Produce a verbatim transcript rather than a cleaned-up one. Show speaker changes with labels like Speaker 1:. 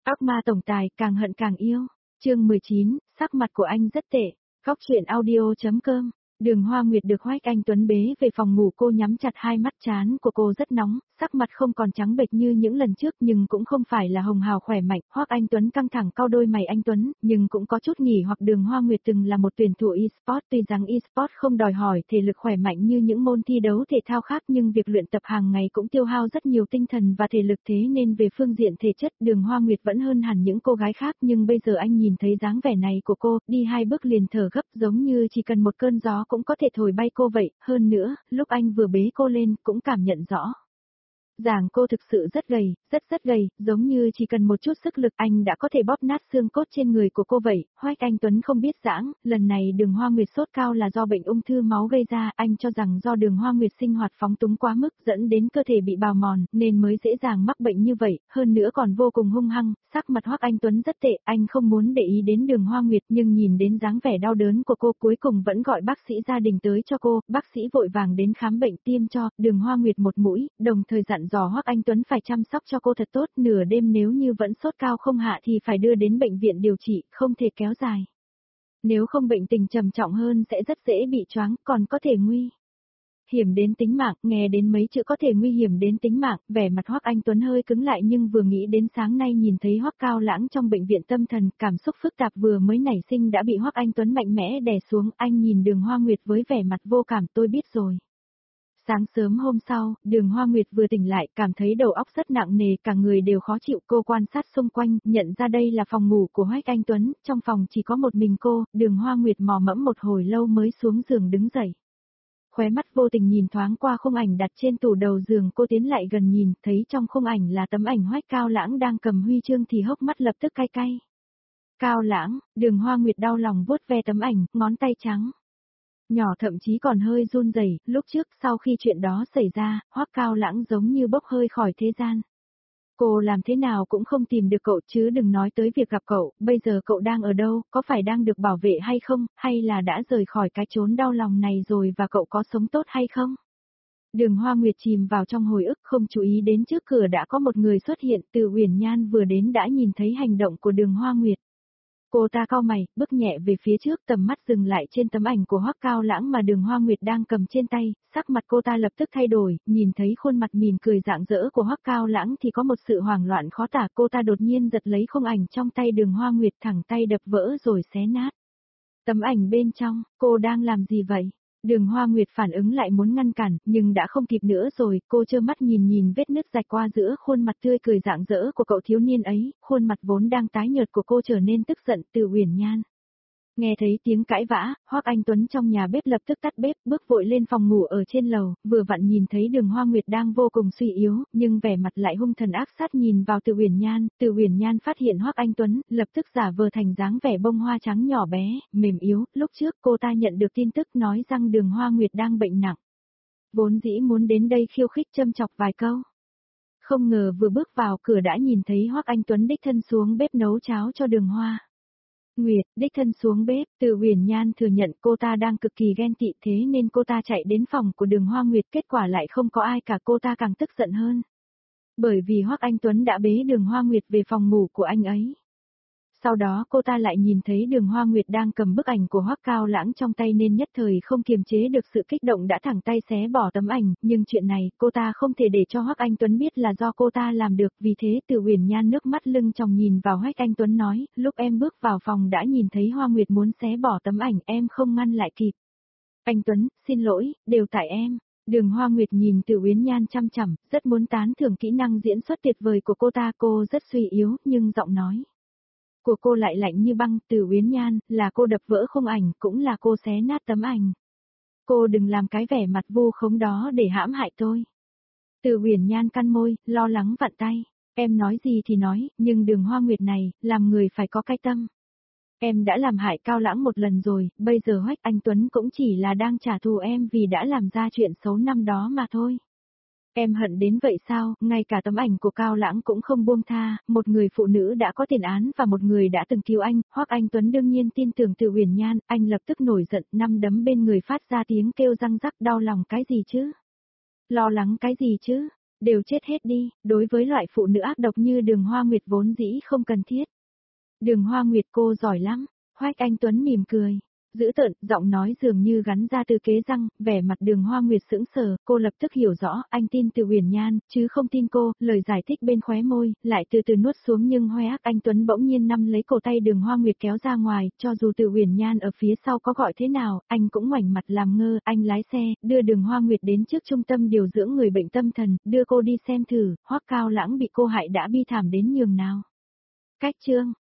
Speaker 1: Ác ma tổng tài càng hận càng yêu. Chương mười chín, sắc mặt của anh rất tệ. Góc truyện audio.com. Đường Hoa Nguyệt được Hoắc Anh Tuấn bế về phòng ngủ, cô nhắm chặt hai mắt, trán của cô rất nóng, sắc mặt không còn trắng bệch như những lần trước nhưng cũng không phải là hồng hào khỏe mạnh. Hoắc Anh Tuấn căng thẳng cau đôi mày, anh Tuấn, nhưng cũng có chút nghỉ hoặc. Đường Hoa Nguyệt từng là một tuyển thủ e-sport, tuy rằng e-sport không đòi hỏi thể lực khỏe mạnh như những môn thi đấu thể thao khác nhưng việc luyện tập hàng ngày cũng tiêu hao rất nhiều tinh thần và thể lực, thế nên về phương diện thể chất Đường Hoa Nguyệt vẫn hơn hẳn những cô gái khác. Nhưng bây giờ anh nhìn thấy dáng vẻ này của cô, đi hai bước liền thở gấp, giống như chỉ cần một cơn gió cũng có thể thổi bay cô vậy. Hơn nữa, lúc anh vừa bế cô lên cũng cảm nhận rõ ràng cô thực sự rất gầy, rất rất gầy, giống như chỉ cần một chút sức lực anh đã có thể bóp nát xương cốt trên người của cô vậy. Hoắc Anh Tuấn không biết giãng, lần này Đường Hoa Nguyệt sốt cao là do bệnh ung thư máu gây ra, anh cho rằng do Đường Hoa Nguyệt sinh hoạt phóng túng quá mức dẫn đến cơ thể bị bào mòn nên mới dễ dàng mắc bệnh như vậy, hơn nữa còn vô cùng hung hăng. Sắc mặt Hoắc Anh Tuấn rất tệ, anh không muốn để ý đến Đường Hoa Nguyệt nhưng nhìn đến dáng vẻ đau đớn của cô cuối cùng vẫn gọi bác sĩ gia đình tới cho cô. Bác sĩ vội vàng đến khám bệnh, tiêm cho Đường Hoa Nguyệt một mũi, đồng thời dặn dò Hoắc Anh Tuấn phải chăm sóc cho cô thật tốt, nửa đêm nếu như vẫn sốt cao không hạ thì phải đưa đến bệnh viện điều trị, không thể kéo dài. Nếu không bệnh tình trầm trọng hơn sẽ rất dễ bị choáng, còn có thể nguy hiểm đến tính mạng. Nghe đến mấy chữ có thể nguy hiểm đến tính mạng, vẻ mặt Hoắc Anh Tuấn hơi cứng lại, nhưng vừa nghĩ đến sáng nay nhìn thấy Hoắc Cao Lãng trong bệnh viện tâm thần, cảm xúc phức tạp vừa mới nảy sinh đã bị Hoắc Anh Tuấn mạnh mẽ đè xuống. Anh nhìn Đường Hoa Nguyệt với vẻ mặt vô cảm, tôi biết rồi. Sáng sớm hôm sau, Đường Hoa Nguyệt vừa tỉnh lại, cảm thấy đầu óc rất nặng nề, cả người đều khó chịu. Cô quan sát xung quanh, nhận ra đây là phòng ngủ của Hoắc Anh Tuấn, trong phòng chỉ có một mình cô. Đường Hoa Nguyệt mò mẫm một hồi lâu mới xuống giường đứng dậy. Khóe mắt vô tình nhìn thoáng qua khung ảnh đặt trên tủ đầu giường, cô tiến lại gần nhìn, thấy trong khung ảnh là tấm ảnh Hoắc Cao Lãng đang cầm huy chương thì hốc mắt lập tức cay cay. Cao Lãng, Đường Hoa Nguyệt đau lòng vuốt ve tấm ảnh, ngón tay trắng nhỏ thậm chí còn hơi run rẩy. Lúc trước sau khi chuyện đó xảy ra, Hoắc Cao Lãng giống như bốc hơi khỏi thế gian. Cô làm thế nào cũng không tìm được cậu, chứ đừng nói tới việc gặp cậu. Bây giờ cậu đang ở đâu, có phải đang được bảo vệ hay không, hay là đã rời khỏi cái chốn đau lòng này rồi, và cậu có sống tốt hay không? Đường Hoa Nguyệt chìm vào trong hồi ức, không chú ý đến trước cửa đã có một người xuất hiện. Từ Uyển Nhan vừa đến đã nhìn thấy hành động của Đường Hoa Nguyệt. Cô ta cau mày, bước nhẹ về phía trước, tầm mắt dừng lại trên tấm ảnh của Hoắc Cao Lãng mà Đường Hoa Nguyệt đang cầm trên tay, sắc mặt cô ta lập tức thay đổi, nhìn thấy khuôn mặt mỉm cười rạng rỡ của Hoắc Cao Lãng thì có một sự hoảng loạn khó tả. Cô ta đột nhiên giật lấy khung ảnh trong tay Đường Hoa Nguyệt, thẳng tay đập vỡ rồi xé nát tấm ảnh bên trong. Cô đang làm gì vậy? Đường Hoa Nguyệt phản ứng lại muốn ngăn cản, nhưng đã không kịp nữa rồi. Cô trơ mắt nhìn nhìn vết nứt rạch qua giữa khuôn mặt tươi cười rạng rỡ của cậu thiếu niên ấy, khuôn mặt vốn đang tái nhợt của cô trở nên tức giận. Từ Uyển Nhan nghe thấy tiếng cãi vã, Hoắc Anh Tuấn trong nhà bếp lập tức tắt bếp, bước vội lên phòng ngủ ở trên lầu, vừa vặn nhìn thấy Đường Hoa Nguyệt đang vô cùng suy yếu, nhưng vẻ mặt lại hung thần ác sát nhìn vào Từ Uyển Nhan. Từ Uyển Nhan phát hiện Hoắc Anh Tuấn, lập tức giả vờ thành dáng vẻ bông hoa trắng nhỏ bé, mềm yếu. Lúc trước cô ta nhận được tin tức nói rằng Đường Hoa Nguyệt đang bệnh nặng, vốn dĩ muốn đến đây khiêu khích châm chọc vài câu. Không ngờ vừa bước vào cửa đã nhìn thấy Hoắc Anh Tuấn đích thân xuống bếp nấu cháo cho Đường Hoa Nguyệt, đích thân xuống bếp. Từ Uyển Nhan thừa nhận cô ta đang cực kỳ ghen tị, thế nên cô ta chạy đến phòng của Đường Hoa Nguyệt, kết quả lại không có ai cả. Cô ta càng tức giận hơn, bởi vì Hoắc Anh Tuấn đã bế Đường Hoa Nguyệt về phòng ngủ của anh ấy. Sau đó cô ta lại nhìn thấy Đường Hoa Nguyệt đang cầm bức ảnh của Hoắc Cao Lãng trong tay nên nhất thời không kiềm chế được sự kích động đã thẳng tay xé bỏ tấm ảnh, nhưng chuyện này cô ta không thể để cho Hoắc Anh Tuấn biết là do cô ta làm được, vì thế Từ Uyển Nhan nước mắt lưng tròng nhìn vào Hoắc Anh Tuấn nói, lúc em bước vào phòng đã nhìn thấy Hoa Nguyệt muốn xé bỏ tấm ảnh, em không ngăn lại kịp. Anh Tuấn, xin lỗi, đều tại em. Đường Hoa Nguyệt nhìn Từ Uyển Nhan chăm chằm, rất muốn tán thưởng kỹ năng diễn xuất tuyệt vời của cô ta. Cô rất suy yếu, nhưng giọng nói của cô lại lạnh như băng. Từ Uyển Nhan, là cô đập vỡ khung ảnh, cũng là cô xé nát tấm ảnh. Cô đừng làm cái vẻ mặt vu khống đó để hãm hại tôi. Từ Uyển Nhan cắn môi, lo lắng vặn tay. Em nói gì thì nói, nhưng Đường Hoa Nguyệt này, làm người phải có cái tâm. Em đã làm hại Cao Lãng một lần rồi, bây giờ Hoắc Anh Tuấn cũng chỉ là đang trả thù em vì đã làm ra chuyện xấu năm đó mà thôi. Em hận đến vậy sao, ngay cả tấm ảnh của Cao Lãng cũng không buông tha, một người phụ nữ đã có tiền án và một người đã từng cứu anh. Hoắc Anh Tuấn đương nhiên tin tưởng Từ Uyển Nhan, anh lập tức nổi giận, năm đấm bên người phát ra tiếng kêu răng rắc. Đau lòng cái gì chứ? Lo lắng cái gì chứ? Đều chết hết đi, đối với loại phụ nữ ác độc như Đường Hoa Nguyệt vốn dĩ không cần thiết. Đường Hoa Nguyệt cô giỏi lắm, Hoắc Anh Tuấn mỉm cười. Dữ tợn, giọng nói dường như gắn ra từ kế răng, vẻ mặt Đường Hoa Nguyệt sững sờ, cô lập tức hiểu rõ, anh tin Từ Uyển Nhan, chứ không tin cô, lời giải thích bên khóe môi, lại từ từ nuốt xuống nhưng Hoắc Anh Tuấn bỗng nhiên nắm lấy cổ tay Đường Hoa Nguyệt kéo ra ngoài, cho dù Từ Uyển Nhan ở phía sau có gọi thế nào, anh cũng ngoảnh mặt làm ngơ, anh lái xe, đưa Đường Hoa Nguyệt đến trước trung tâm điều dưỡng người bệnh tâm thần, đưa cô đi xem thử, Hoắc Cao Lãng bị cô hại đã bi thảm đến nhường nào. Cách chương